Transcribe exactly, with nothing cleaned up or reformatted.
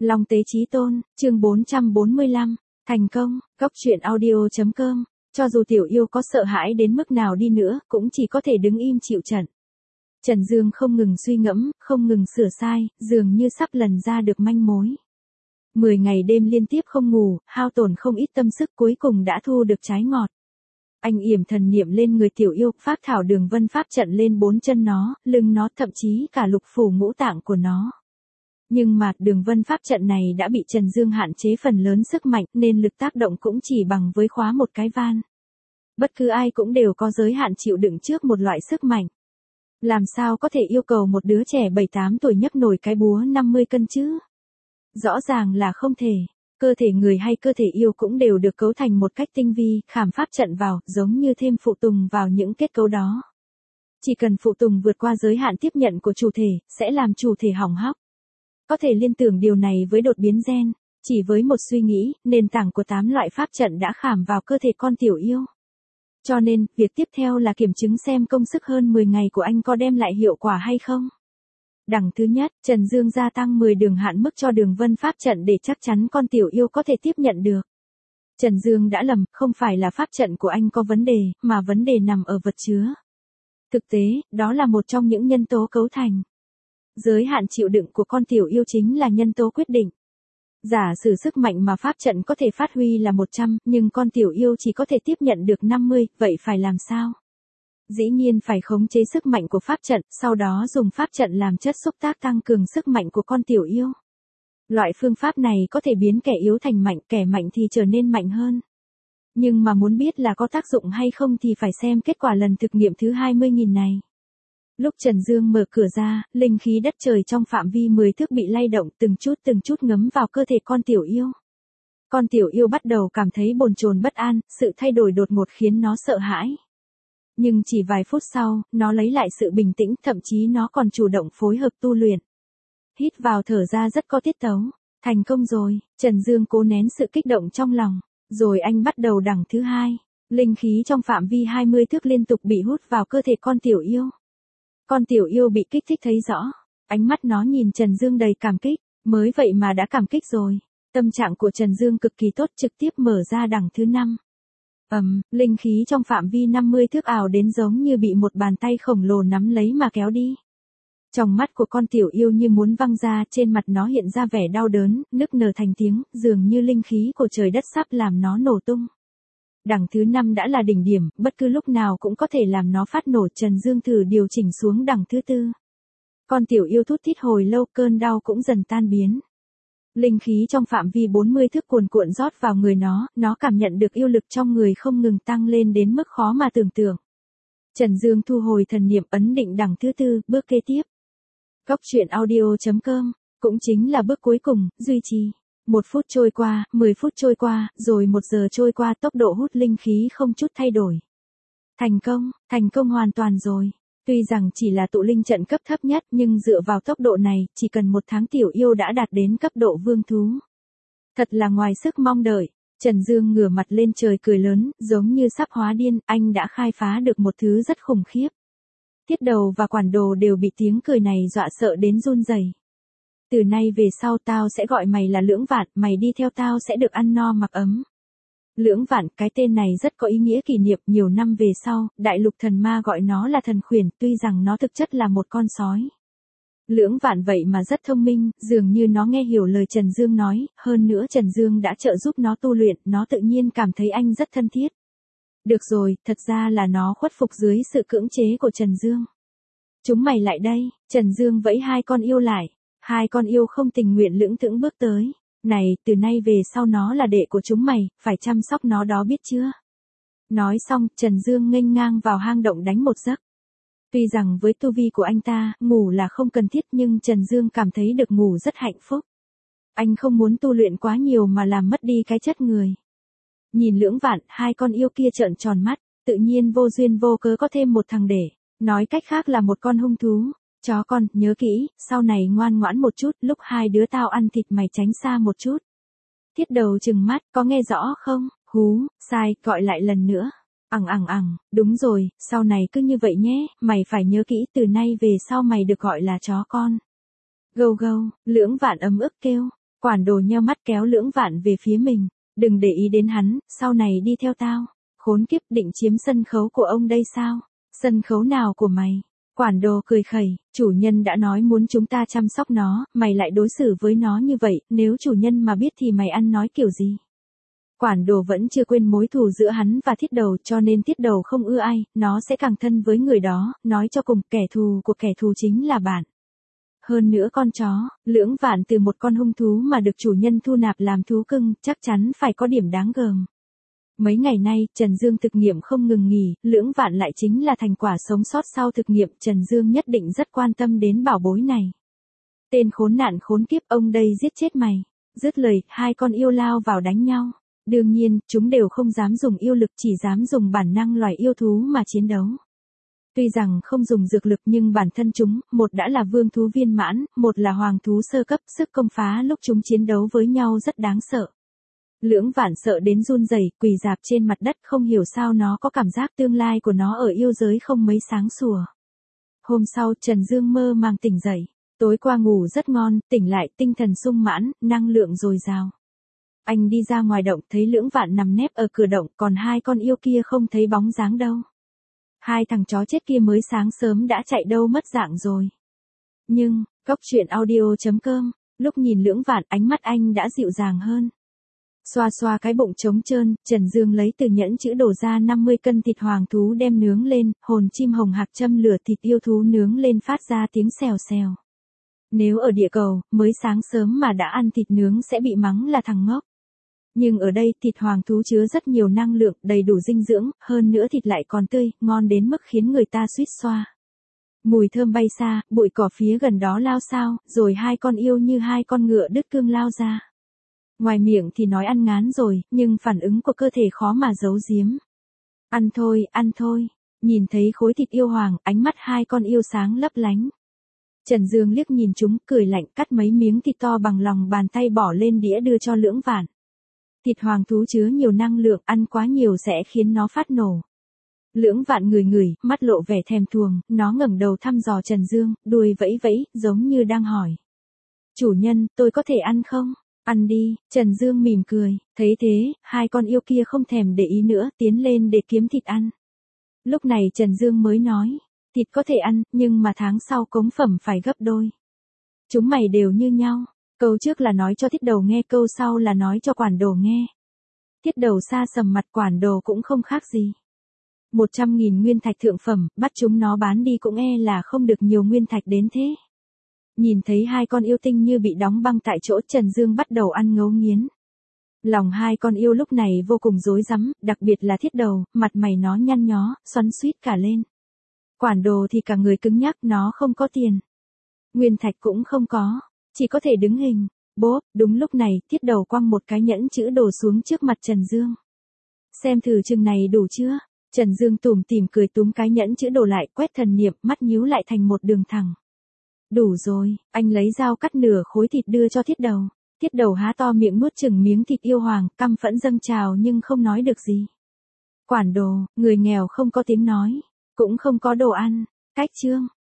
Long Tế Chí Tôn, chương bốn trăm bốn mươi lăm, thành công, Cốc Truyện Audio chấm com, cho dù tiểu yêu có sợ hãi đến mức nào đi nữa, cũng chỉ có thể đứng im chịu trận. Trần Dương không ngừng suy ngẫm, không ngừng sửa sai, dường như sắp lần ra được manh mối. Mười ngày đêm liên tiếp không ngủ, hao tổn không ít tâm sức cuối cùng đã thu được trái ngọt. Anh yểm thần niệm lên người tiểu yêu, phát thảo đường vân pháp trận lên bốn chân nó, lưng nó, thậm chí cả lục phủ ngũ tạng của nó. Nhưng mà đường vân pháp trận này đã bị Trần Dương hạn chế phần lớn sức mạnh nên lực tác động cũng chỉ bằng với khóa một cái van. Bất cứ ai cũng đều có giới hạn chịu đựng trước một loại sức mạnh. Làm sao có thể yêu cầu một đứa trẻ bảy tám tuổi nhấc nổi cái búa năm mươi cân chứ? Rõ ràng là không thể. Cơ thể người hay cơ thể yêu cũng đều được cấu thành một cách tinh vi, khảm pháp trận vào, giống như thêm phụ tùng vào những kết cấu đó. Chỉ cần phụ tùng vượt qua giới hạn tiếp nhận của chủ thể, sẽ làm chủ thể hỏng hóc. Có thể liên tưởng điều này với đột biến gen, chỉ với một suy nghĩ, nền tảng của tám loại pháp trận đã khảm vào cơ thể con tiểu yêu. Cho nên, việc tiếp theo là kiểm chứng xem công sức hơn mười ngày của anh có đem lại hiệu quả hay không. Đằng thứ nhất, Trần Dương gia tăng mười đường hạn mức cho đường vân pháp trận để chắc chắn con tiểu yêu có thể tiếp nhận được. Trần Dương đã lầm, không phải là pháp trận của anh có vấn đề, mà vấn đề nằm ở vật chứa. Thực tế, đó là một trong những nhân tố cấu thành. Giới hạn chịu đựng của con tiểu yêu chính là nhân tố quyết định. Giả sử sức mạnh mà pháp trận có thể phát huy là một trăm, nhưng con tiểu yêu chỉ có thể tiếp nhận được năm mươi, vậy phải làm sao? Dĩ nhiên phải khống chế sức mạnh của pháp trận, sau đó dùng pháp trận làm chất xúc tác tăng cường sức mạnh của con tiểu yêu. Loại phương pháp này có thể biến kẻ yếu thành mạnh, kẻ mạnh thì trở nên mạnh hơn. Nhưng mà muốn biết là có tác dụng hay không thì phải xem kết quả lần thực nghiệm thứ hai mươi nghìn này. Lúc Trần Dương mở cửa ra, linh khí đất trời trong phạm vi mười thước bị lay động từng chút từng chút ngấm vào cơ thể con tiểu yêu. Con tiểu yêu bắt đầu cảm thấy bồn chồn bất an, sự thay đổi đột ngột khiến nó sợ hãi. Nhưng chỉ vài phút sau, nó lấy lại sự bình tĩnh, thậm chí nó còn chủ động phối hợp tu luyện. Hít vào thở ra rất có tiết tấu. Thành công rồi, Trần Dương cố nén sự kích động trong lòng. Rồi anh bắt đầu đằng thứ hai. Linh khí trong phạm vi hai mươi thước liên tục bị hút vào cơ thể con tiểu yêu. Con tiểu yêu bị kích thích thấy rõ. Ánh mắt nó nhìn Trần Dương đầy cảm kích. Mới vậy mà đã cảm kích rồi. Tâm trạng của Trần Dương cực kỳ tốt, trực tiếp mở ra đằng thứ năm. Ầm, um, linh khí trong phạm vi năm mươi thước ảo đến giống như bị một bàn tay khổng lồ nắm lấy mà kéo đi. Trong mắt của con tiểu yêu như muốn văng ra, trên mặt nó hiện ra vẻ đau đớn, nức nở thành tiếng, dường như linh khí của trời đất sắp làm nó nổ tung. Đằng thứ năm đã là đỉnh điểm, bất cứ lúc nào cũng có thể làm nó phát nổ. Trần Dương thử điều chỉnh xuống đằng thứ tư. Con tiểu yêu thút thít hồi lâu, cơn đau cũng dần tan biến. Linh khí trong phạm vi bốn mươi thước cuồn cuộn rót vào người nó, nó cảm nhận được yêu lực trong người không ngừng tăng lên đến mức khó mà tưởng tượng. Trần Dương thu hồi thần niệm, ấn định đằng thứ tư, bước kế tiếp. Cốc Truyện Audio chấm com, cũng chính là bước cuối cùng, duy trì. Một phút trôi qua, mười phút trôi qua, rồi một giờ trôi qua, tốc độ hút linh khí không chút thay đổi. Thành công, thành công hoàn toàn rồi. Tuy rằng chỉ là tụ linh trận cấp thấp nhất, nhưng dựa vào tốc độ này, chỉ cần một tháng tiểu yêu đã đạt đến cấp độ vương thú. Thật là ngoài sức mong đợi. Trần Dương ngửa mặt lên trời cười lớn, giống như sắp hóa điên, anh đã khai phá được một thứ rất khủng khiếp. Thiết đầu và quản đồ đều bị tiếng cười này dọa sợ đến run rẩy. Từ nay về sau tao sẽ gọi mày là Lưỡng Vạn, mày đi theo tao sẽ được ăn no mặc ấm. Lưỡng Vạn, cái tên này rất có ý nghĩa kỷ niệm. Nhiều năm về sau, đại lục thần ma gọi nó là thần khuyển, tuy rằng nó thực chất là một con sói. Lưỡng Vạn vậy mà rất thông minh, dường như nó nghe hiểu lời Trần Dương nói, hơn nữa Trần Dương đã trợ giúp nó tu luyện, nó tự nhiên cảm thấy anh rất thân thiết. Được rồi, thật ra là nó khuất phục dưới sự cưỡng chế của Trần Dương. Chúng mày lại đây, Trần Dương vẫy hai con yêu lại. Hai con yêu không tình nguyện lưỡng thững bước tới. Này, từ nay về sau nó là đệ của chúng mày, phải chăm sóc nó đó biết chưa? Nói xong, Trần Dương nghênh ngang vào hang động đánh một giấc. Tuy rằng với tu vi của anh ta, ngủ là không cần thiết, nhưng Trần Dương cảm thấy được ngủ rất hạnh phúc. Anh không muốn tu luyện quá nhiều mà làm mất đi cái chất người. Nhìn Lưỡng Vạn, hai con yêu kia trợn tròn mắt, tự nhiên vô duyên vô cớ có thêm một thằng để. Nói cách khác là một con hung thú. Chó con, nhớ kỹ, sau này ngoan ngoãn một chút, lúc hai đứa tao ăn thịt mày tránh xa một chút. Thiết đầu trừng mắt, có nghe rõ không? Hú, sai, gọi lại lần nữa. Ẳng ẳng ẳng, đúng rồi, sau này cứ như vậy nhé, mày phải nhớ kỹ, từ nay về sau mày được gọi là chó con. Gâu gâu, Lưỡng Vạn ấm ức kêu. Quản đồ nheo mắt kéo Lưỡng Vạn về phía mình, đừng để ý đến hắn, sau này đi theo tao. Khốn kiếp, định chiếm sân khấu của ông đây sao? Sân khấu nào của mày? Quản đồ cười khẩy, chủ nhân đã nói muốn chúng ta chăm sóc nó, mày lại đối xử với nó như vậy, nếu chủ nhân mà biết thì mày ăn nói kiểu gì? Quản đồ vẫn chưa quên mối thù giữa hắn và Thiết Đầu, cho nên Thiết Đầu không ưa ai, nó sẽ càng thân với người đó, nói cho cùng kẻ thù của kẻ thù chính là bạn. Hơn nữa con chó, Lưỡng Vạn từ một con hung thú mà được chủ nhân thu nạp làm thú cưng, chắc chắn phải có điểm đáng gờm. Mấy ngày nay, Trần Dương thực nghiệm không ngừng nghỉ, Lưỡng Vạn lại chính là thành quả sống sót sau thực nghiệm, Trần Dương nhất định rất quan tâm đến bảo bối này. Tên khốn nạn khốn kiếp, ông đây giết chết mày. Dứt lời, hai con yêu lao vào đánh nhau. Đương nhiên, chúng đều không dám dùng yêu lực, chỉ dám dùng bản năng loài yêu thú mà chiến đấu. Tuy rằng không dùng dược lực nhưng bản thân chúng, một đã là vương thú viên mãn, một là hoàng thú sơ cấp, sức công phá lúc chúng chiến đấu với nhau rất đáng sợ. Lưỡng Vạn sợ đến run rẩy, quỳ rạp trên mặt đất, không hiểu sao nó có cảm giác tương lai của nó ở yêu giới không mấy sáng sủa. Hôm sau, Trần Dương mơ màng tỉnh dậy. Tối qua ngủ rất ngon, tỉnh lại tinh thần sung mãn, năng lượng dồi dào. Anh đi ra ngoài động thấy Lưỡng Vạn nằm nép ở cửa động, còn hai con yêu kia không thấy bóng dáng đâu. Hai thằng chó chết kia mới sáng sớm đã chạy đâu mất dạng rồi. Nhưng, Cốc truyện audio chấm com, lúc nhìn Lưỡng Vạn ánh mắt anh đã dịu dàng hơn. Xoa xoa cái bụng trống trơn, Trần Dương lấy từ nhẫn chữ đổ ra năm mươi cân thịt hoàng thú đem nướng lên, hồn chim hồng hạc châm lửa thịt yêu thú nướng lên phát ra tiếng xèo xèo. Nếu ở địa cầu, mới sáng sớm mà đã ăn thịt nướng sẽ bị mắng là thằng ngốc. Nhưng ở đây, thịt hoàng thú chứa rất nhiều năng lượng, đầy đủ dinh dưỡng, hơn nữa thịt lại còn tươi, ngon đến mức khiến người ta suýt xoa. Mùi thơm bay xa, bụi cỏ phía gần đó lao xao, rồi hai con yêu như hai con ngựa đứt cương lao ra. Ngoài miệng thì nói ăn ngán rồi, nhưng phản ứng của cơ thể khó mà giấu giếm. Ăn thôi, ăn thôi. Nhìn thấy khối thịt yêu hoàng, ánh mắt hai con yêu sáng lấp lánh. Trần Dương liếc nhìn chúng, cười lạnh, cắt mấy miếng thịt to bằng lòng bàn tay bỏ lên đĩa đưa cho Lưỡng Vạn. Thịt hoàng thú chứa nhiều năng lượng, ăn quá nhiều sẽ khiến nó phát nổ. Lưỡng Vạn ngửi ngửi, mắt lộ vẻ thèm thuồng, nó ngẩng đầu thăm dò Trần Dương, đuôi vẫy vẫy, giống như đang hỏi. Chủ nhân, tôi có thể ăn không? Ăn đi, Trần Dương mỉm cười, thấy thế, hai con yêu kia không thèm để ý nữa, tiến lên để kiếm thịt ăn. Lúc này Trần Dương mới nói, thịt có thể ăn, nhưng mà tháng sau cống phẩm phải gấp đôi. Chúng mày đều như nhau, câu trước là nói cho Thiết Đầu nghe, câu sau là nói cho Quản Đồ nghe. Thiết Đầu xa sầm mặt, Quản Đồ cũng không khác gì. Một trăm nghìn nguyên thạch thượng phẩm, bắt chúng nó bán đi cũng e là không được nhiều nguyên thạch đến thế. Nhìn thấy hai con yêu tinh như bị đóng băng tại chỗ, Trần Dương bắt đầu ăn ngấu nghiến. Lòng hai con yêu lúc này vô cùng rối rắm, đặc biệt là Thiết Đầu, mặt mày nó nhăn nhó, xoắn xuýt cả lên. Quản Đồ thì cả người cứng nhắc, nó không có tiền. Nguyên thạch cũng không có, chỉ có thể đứng hình. Bốp, đúng lúc này, Thiết Đầu quăng một cái nhẫn chữ đồ xuống trước mặt Trần Dương. Xem thử chừng này đủ chưa? Trần Dương tủm tỉm cười túm cái nhẫn chữ đồ lại, quét thần niệm, mắt nhíu lại thành một đường thẳng. Đủ rồi, anh lấy dao cắt nửa khối thịt đưa cho Thiết Đầu. Thiết Đầu há to miệng nuốt chừng miếng thịt yêu hoàng, căm phẫn dâng trào nhưng không nói được gì. Quản Đồ, người nghèo không có tiếng nói, cũng không có đồ ăn. Cách chương.